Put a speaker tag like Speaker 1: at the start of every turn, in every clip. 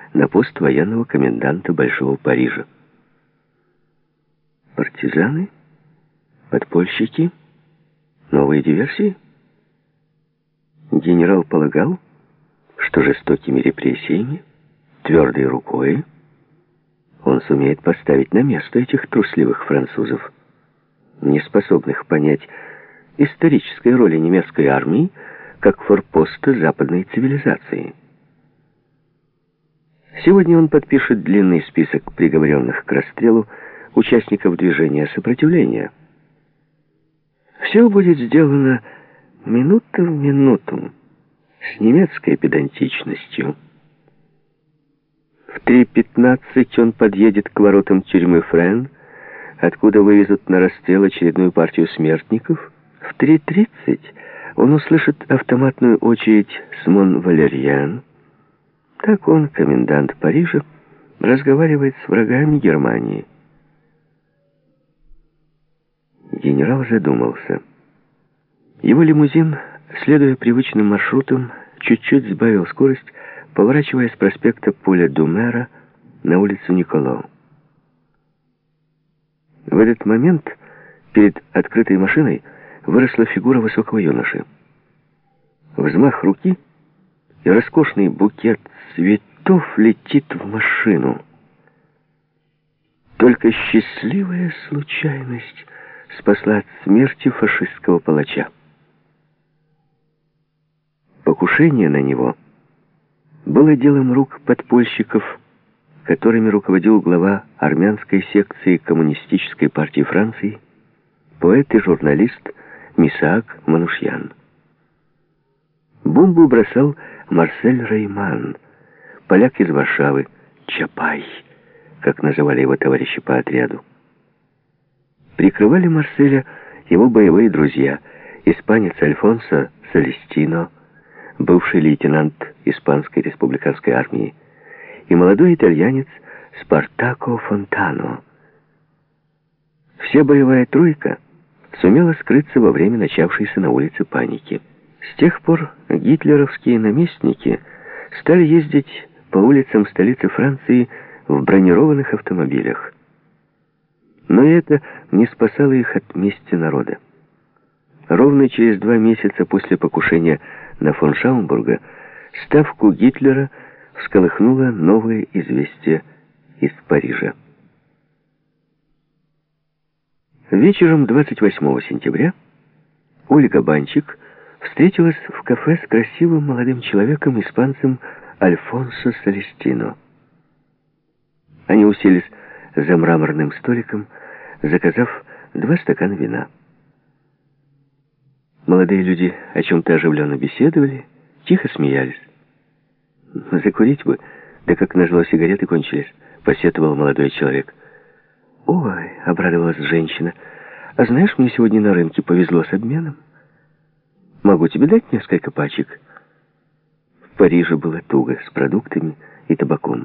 Speaker 1: на пост военного коменданта Большого Парижа. Партизаны? Подпольщики? Новые диверсии? Генерал полагал, что жестокими репрессиями, твердой рукой, он сумеет поставить на место этих трусливых французов, не способных понять исторической роли немецкой армии как форпоста западной цивилизации. Сегодня он подпишет длинный список приговоренных к расстрелу участников движения сопротивления. Все будет сделано минута в минуту, с немецкой педантичностью. В 3:15 он подъедет к воротам тюрьмы Френ, откуда вывезут на расстрел очередную партию смертников. В 3:30 он услышит автоматную очередь с Монвалерьян. Так он, комендант Парижа, разговаривает с врагами Германии. Генерал задумался. Его лимузин, следуя привычным маршрутам, чуть-чуть сбавил скорость, поворачивая с проспекта Поля-Думера на улицу Николо. В этот момент перед открытой машиной выросла фигура высокого юноши. Взмах руки, и роскошный букет цветов летит в машину. Только счастливая случайность спасла от смерти фашистского палача. Покушение на него было делом рук подпольщиков, которыми руководил глава армянской секции Коммунистической партии Франции, поэт и журналист Мисаак Манушьян. Бомбу бросал Марсель Рейман, поляк из Варшавы, Чапай, как называли его товарищи по отряду. Прикрывали Марселя его боевые друзья, испанец Альфонсо Салестино, бывший лейтенант Испанской республиканской армии, и молодой итальянец Спартако Фонтано. Вся боевая тройка сумела скрыться во время начавшейся на улице паники. С тех пор гитлеровские наместники стали ездить по улицам столицы Франции в бронированных автомобилях. Но это не спасало их от мести народа. Ровно через 2 месяца после покушения на фон Шаумбурга ставку Гитлера всколыхнуло новое известие из Парижа. Вечером 28 сентября Ольга Банчик встретилась в кафе с красивым молодым человеком, испанцем Альфонсо Салестино. Они уселись за мраморным столиком, заказав 2 стакана вина. Молодые люди о чем-то оживленно беседовали, тихо смеялись. «Закурить бы, да как назло сигареты кончились», — посетовал молодой человек. «Ой», — обрадовалась женщина, — «а знаешь, мне сегодня на рынке повезло с обменом. Могу тебе дать несколько пачек?» В Париже было туго с продуктами и табаком.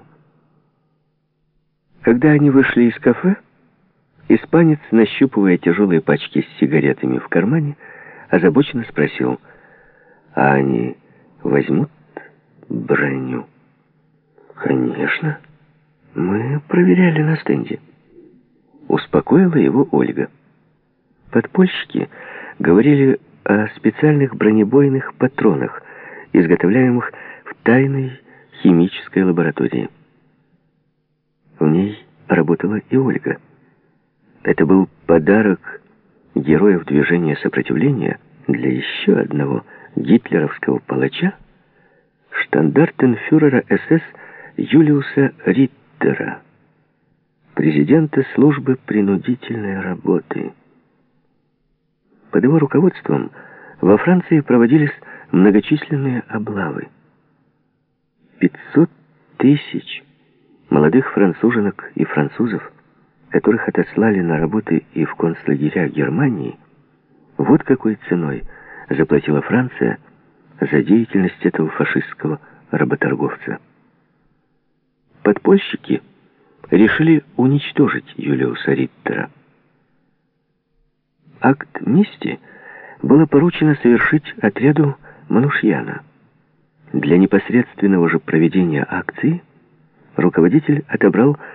Speaker 1: Когда они вышли из кафе, испанец, нащупывая тяжелые пачки с сигаретами в кармане, озабоченно спросил: «А они возьмут броню?» «Конечно. Мы проверяли на стенде», — успокоила его Ольга. Подпольщики говорили о специальных бронебойных патронах, изготовляемых в тайной химической лаборатории. В ней работала и Ольга. Это был подарок героев движения сопротивления для еще одного гитлеровского палача, штандартенфюрера СС Юлиуса Риттера, президента службы принудительной работы. Под его руководством во Франции проводились многочисленные облавы. 500 тысяч молодых француженок и французов, которых отослали на работы и в концлагеря Германии, вот какой ценой заплатила Франция за деятельность этого фашистского работорговца. Подпольщики решили уничтожить Юлиуса Риттера. Акт мести было поручено совершить отряду Манушьяна. Для непосредственного же проведения акции Руководитель отобрал